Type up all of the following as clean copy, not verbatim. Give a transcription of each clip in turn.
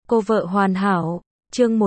Cô vợ hoàn hảo, chương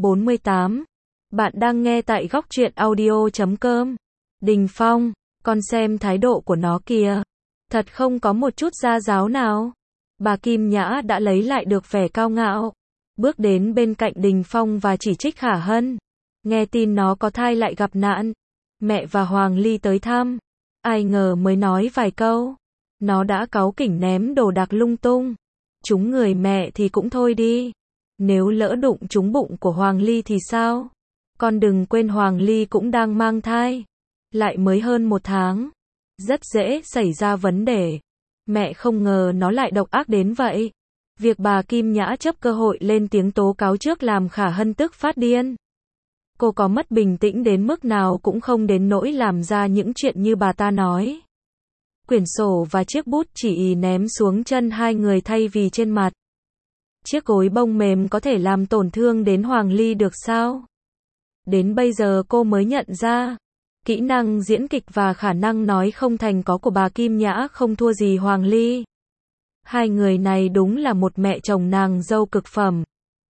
148. Bạn đang nghe tại góc truyện audio.com. Đình Phong, con xem thái độ của nó kìa. Thật không có một chút gia giáo nào. Bà Kim Nhã đã lấy lại được vẻ cao ngạo. Bước đến bên cạnh Đình Phong và chỉ trích Khả Hân. Nghe tin nó có thai lại gặp nạn. Mẹ và Hoàng Ly tới thăm. Ai ngờ mới nói vài câu. Nó đã cáu kỉnh ném đồ đạc lung tung. Trúng người mẹ thì cũng thôi đi. Nếu lỡ đụng trúng bụng của Hoàng Ly thì sao? Con đừng quên Hoàng Ly cũng đang mang thai. Lại mới hơn 1 tháng. Rất dễ xảy ra vấn đề. Mẹ không ngờ nó lại độc ác đến vậy. Việc bà Kim Nhã chấp cơ hội lên tiếng tố cáo trước làm Khả Hân tức phát điên. Cô có mất bình tĩnh đến mức nào cũng không đến nỗi làm ra những chuyện như bà ta nói. Quyển sổ và chiếc bút chỉ ném xuống chân hai người thay vì trên mặt. Chiếc gối bông mềm có thể làm tổn thương đến Hoàng Ly được sao? Đến bây giờ cô mới nhận ra, kỹ năng diễn kịch và khả năng nói không thành có của bà Kim Nhã không thua gì Hoàng Ly. Hai người này đúng là một mẹ chồng nàng dâu cực phẩm.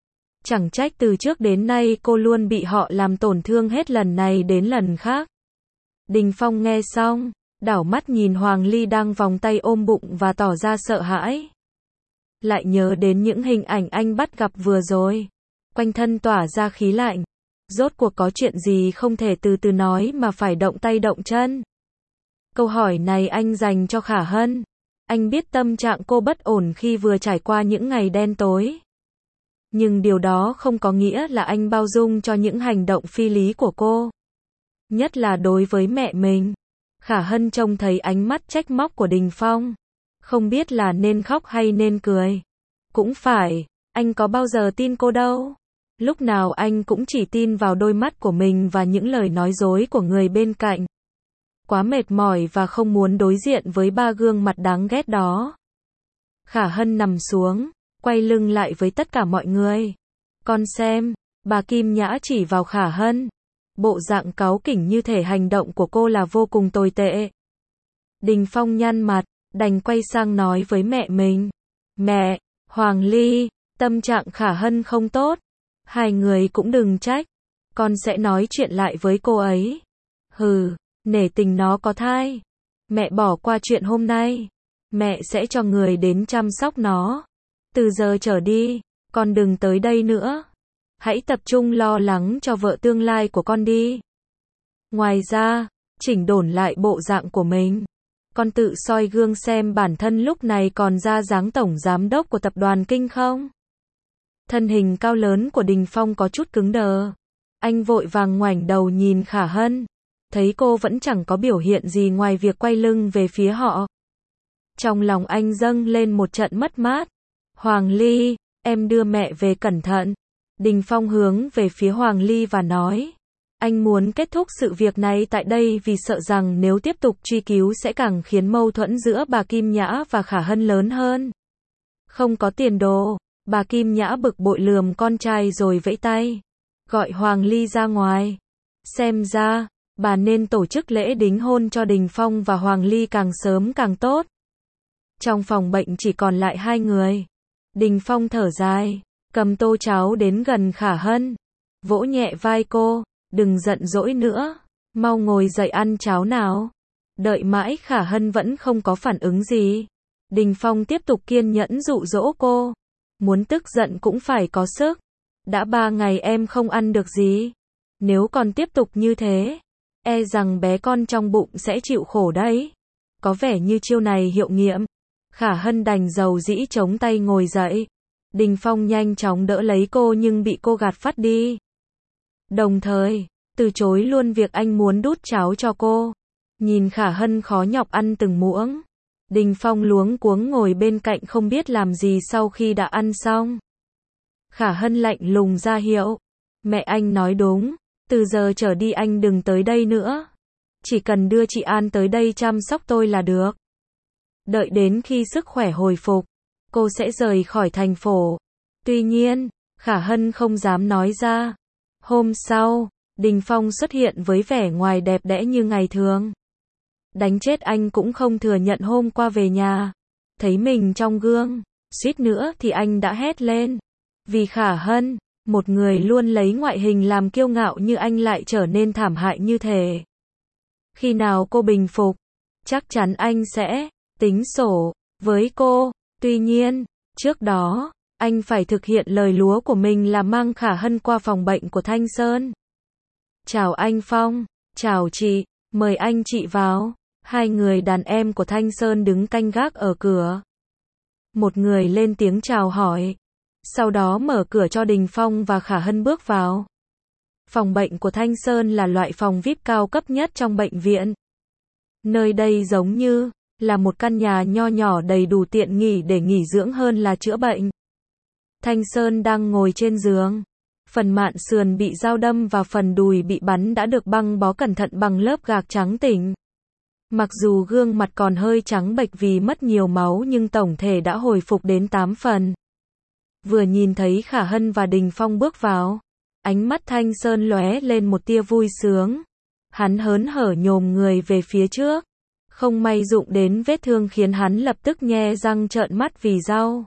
Chẳng trách từ trước đến nay cô luôn bị họ làm tổn thương hết lần này đến lần khác. Đình Phong nghe xong, đảo mắt nhìn Hoàng Ly đang vòng tay ôm bụng và tỏ ra sợ hãi. Lại nhớ đến những hình ảnh anh bắt gặp vừa rồi. Quanh thân tỏa ra khí lạnh. Rốt cuộc có chuyện gì không thể từ từ nói mà phải động tay động chân. Câu hỏi này anh dành cho Khả Hân. Anh biết tâm trạng cô bất ổn khi vừa trải qua những ngày đen tối. Nhưng điều đó không có nghĩa là anh bao dung cho những hành động phi lý của cô. Nhất là đối với mẹ mình. Khả Hân trông thấy ánh mắt trách móc của Đình Phong. Không biết là nên khóc hay nên cười. Cũng phải, anh có bao giờ tin cô đâu. Lúc nào anh cũng chỉ tin vào đôi mắt của mình và những lời nói dối của người bên cạnh. Quá mệt mỏi và không muốn đối diện với ba gương mặt đáng ghét đó. Khả Hân nằm xuống, quay lưng lại với tất cả mọi người. Con xem, bà Kim Nhã chỉ vào Khả Hân. Bộ dạng cáu kỉnh như thể hành động của cô là vô cùng tồi tệ. Đình Phong nhăn mặt, đành quay sang nói với mẹ mình. Mẹ, Hoàng Ly, tâm trạng Khả Hân không tốt. Hai người cũng đừng trách. Con sẽ nói chuyện lại với cô ấy. Hừ, nể tình nó có thai. Mẹ bỏ qua chuyện hôm nay. Mẹ sẽ cho người đến chăm sóc nó. Từ giờ trở đi, con đừng tới đây nữa. Hãy tập trung lo lắng cho vợ tương lai của con đi. Ngoài ra, chỉnh đốn lại bộ dạng của mình. Con tự soi gương xem bản thân lúc này còn ra dáng tổng giám đốc của tập đoàn Kinh không? Thân hình cao lớn của Đình Phong có chút cứng đờ. Anh vội vàng ngoảnh đầu nhìn Khả Hân. Thấy cô vẫn chẳng có biểu hiện gì ngoài việc quay lưng về phía họ. Trong lòng anh dâng lên một trận mất mát. Hoàng Ly, em đưa mẹ về cẩn thận. Đình Phong hướng về phía Hoàng Ly và nói. Anh muốn kết thúc sự việc này tại đây vì sợ rằng nếu tiếp tục truy cứu sẽ càng khiến mâu thuẫn giữa bà Kim Nhã và Khả Hân lớn hơn. Không có tiền đồ, bà Kim Nhã bực bội lườm con trai rồi vẫy tay. Gọi Hoàng Ly ra ngoài. Xem ra, bà nên tổ chức lễ đính hôn cho Đình Phong và Hoàng Ly càng sớm càng tốt. Trong phòng bệnh chỉ còn lại hai người. Đình Phong thở dài, cầm tô cháo đến gần Khả Hân. Vỗ nhẹ vai cô. Đừng giận dỗi nữa, mau ngồi dậy ăn cháo nào. Đợi mãi Khả Hân vẫn không có phản ứng gì. Đình Phong tiếp tục kiên nhẫn dụ dỗ cô. Muốn tức giận cũng phải có sức. Đã 3 ngày em không ăn được gì. Nếu còn tiếp tục như thế, e rằng bé con trong bụng sẽ chịu khổ đấy. Có vẻ như chiêu này hiệu nghiệm. Khả Hân đành dầu dĩ chống tay ngồi dậy. Đình Phong nhanh chóng đỡ lấy cô nhưng bị cô gạt phắt đi. Đồng thời, từ chối luôn việc anh muốn đút cháo cho cô. Nhìn Khả Hân khó nhọc ăn từng muỗng. Đình Phong luống cuống ngồi bên cạnh không biết làm gì sau khi đã ăn xong. Khả Hân lạnh lùng ra hiệu. Mẹ anh nói đúng, từ giờ trở đi anh đừng tới đây nữa. Chỉ cần đưa chị An tới đây chăm sóc tôi là được. Đợi đến khi sức khỏe hồi phục, cô sẽ rời khỏi thành phố. Tuy nhiên, Khả Hân không dám nói ra. Hôm sau, Đình Phong xuất hiện với vẻ ngoài đẹp đẽ như ngày thường. Đánh chết anh cũng không thừa nhận hôm qua về nhà. Thấy mình trong gương, suýt nữa thì anh đã hét lên. Vì Khả Hân, một người luôn lấy ngoại hình làm kiêu ngạo như anh lại trở nên thảm hại như thế. Khi nào cô bình phục, chắc chắn anh sẽ tính sổ với cô. Tuy nhiên, trước đó, anh phải thực hiện lời hứa của mình là mang Khả Hân qua phòng bệnh của Thanh Sơn. Chào anh Phong, chào chị, mời anh chị vào. Hai người đàn em của Thanh Sơn đứng canh gác ở cửa. Một người lên tiếng chào hỏi, sau đó mở cửa cho Đình Phong và Khả Hân bước vào. Phòng bệnh của Thanh Sơn là loại phòng VIP cao cấp nhất trong bệnh viện. Nơi đây giống như là một căn nhà nho nhỏ đầy đủ tiện nghỉ để nghỉ dưỡng hơn là chữa bệnh. Thanh Sơn đang ngồi trên giường. Phần mạn sườn bị dao đâm và phần đùi bị bắn đã được băng bó cẩn thận bằng lớp gạc trắng tỉnh. Mặc dù gương mặt còn hơi trắng bệch vì mất nhiều máu nhưng tổng thể đã hồi phục đến 8 phần. Vừa nhìn thấy Khả Hân và Đình Phong bước vào, ánh mắt Thanh Sơn lóe lên một tia vui sướng. Hắn hớn hở nhổm người về phía trước. Không may đụng đến vết thương khiến hắn lập tức nhe răng trợn mắt vì đau.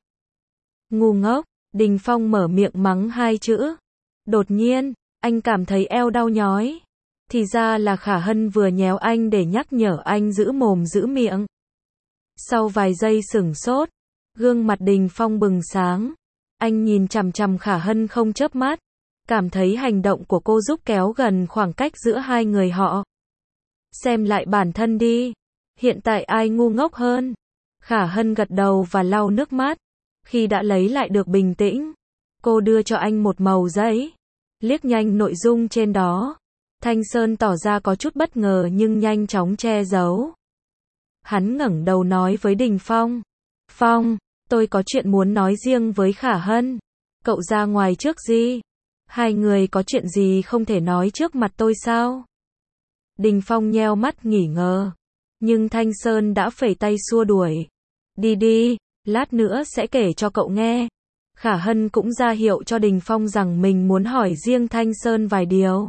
Ngu ngốc, Đình Phong mở miệng mắng hai chữ. Đột nhiên, anh cảm thấy eo đau nhói. Thì ra là Khả Hân vừa nhéo anh để nhắc nhở anh giữ mồm giữ miệng. Sau vài giây sửng sốt, gương mặt Đình Phong bừng sáng. Anh nhìn chằm chằm Khả Hân không chớp mắt, cảm thấy hành động của cô giúp kéo gần khoảng cách giữa hai người họ. Xem lại bản thân đi, hiện tại ai ngu ngốc hơn? Khả Hân gật đầu và lau nước mắt. Khi đã lấy lại được bình tĩnh, cô đưa cho anh một mẩu giấy, liếc nhanh nội dung trên đó. Thanh Sơn tỏ ra có chút bất ngờ nhưng nhanh chóng che giấu. Hắn ngẩng đầu nói với Đình Phong. Phong, tôi có chuyện muốn nói riêng với Khả Hân. Cậu ra ngoài trước đi. Hai người có chuyện gì không thể nói trước mặt tôi sao? Đình Phong nheo mắt nghỉ ngờ. Nhưng Thanh Sơn đã phẩy tay xua đuổi. Đi đi, lát nữa sẽ kể cho cậu nghe. Khả Hân cũng ra hiệu cho Đình Phong rằng mình muốn hỏi riêng Thanh Sơn vài điều.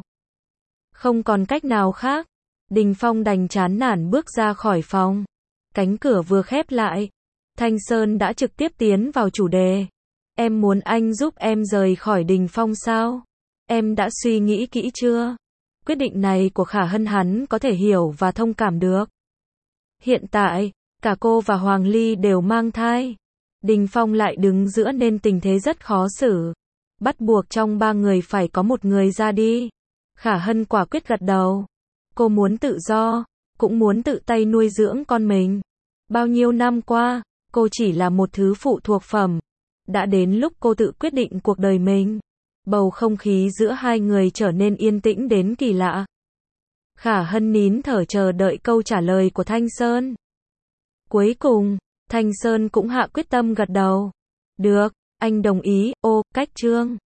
Không còn cách nào khác, Đình Phong đành chán nản bước ra khỏi phòng. Cánh cửa vừa khép lại, Thanh Sơn đã trực tiếp tiến vào chủ đề. Em muốn anh giúp em rời khỏi Đình Phong sao? Em đã suy nghĩ kỹ chưa? Quyết định này của Khả Hân hắn có thể hiểu và thông cảm được. Hiện tại, cả cô và Hoàng Ly đều mang thai. Đình Phong lại đứng giữa nên tình thế rất khó xử. Bắt buộc trong ba người phải có một người ra đi. Khả Hân quả quyết gật đầu. Cô muốn tự do, cũng muốn tự tay nuôi dưỡng con mình. Bao nhiêu năm qua, cô chỉ là một thứ phụ thuộc phẩm. Đã đến lúc cô tự quyết định cuộc đời mình. Bầu không khí giữa hai người trở nên yên tĩnh đến kỳ lạ. Khả Hân nín thở chờ đợi câu trả lời của Thanh Sơn. Cuối cùng, Thanh Sơn cũng hạ quyết tâm gật đầu. Được, anh đồng ý. Ô, cách Trương.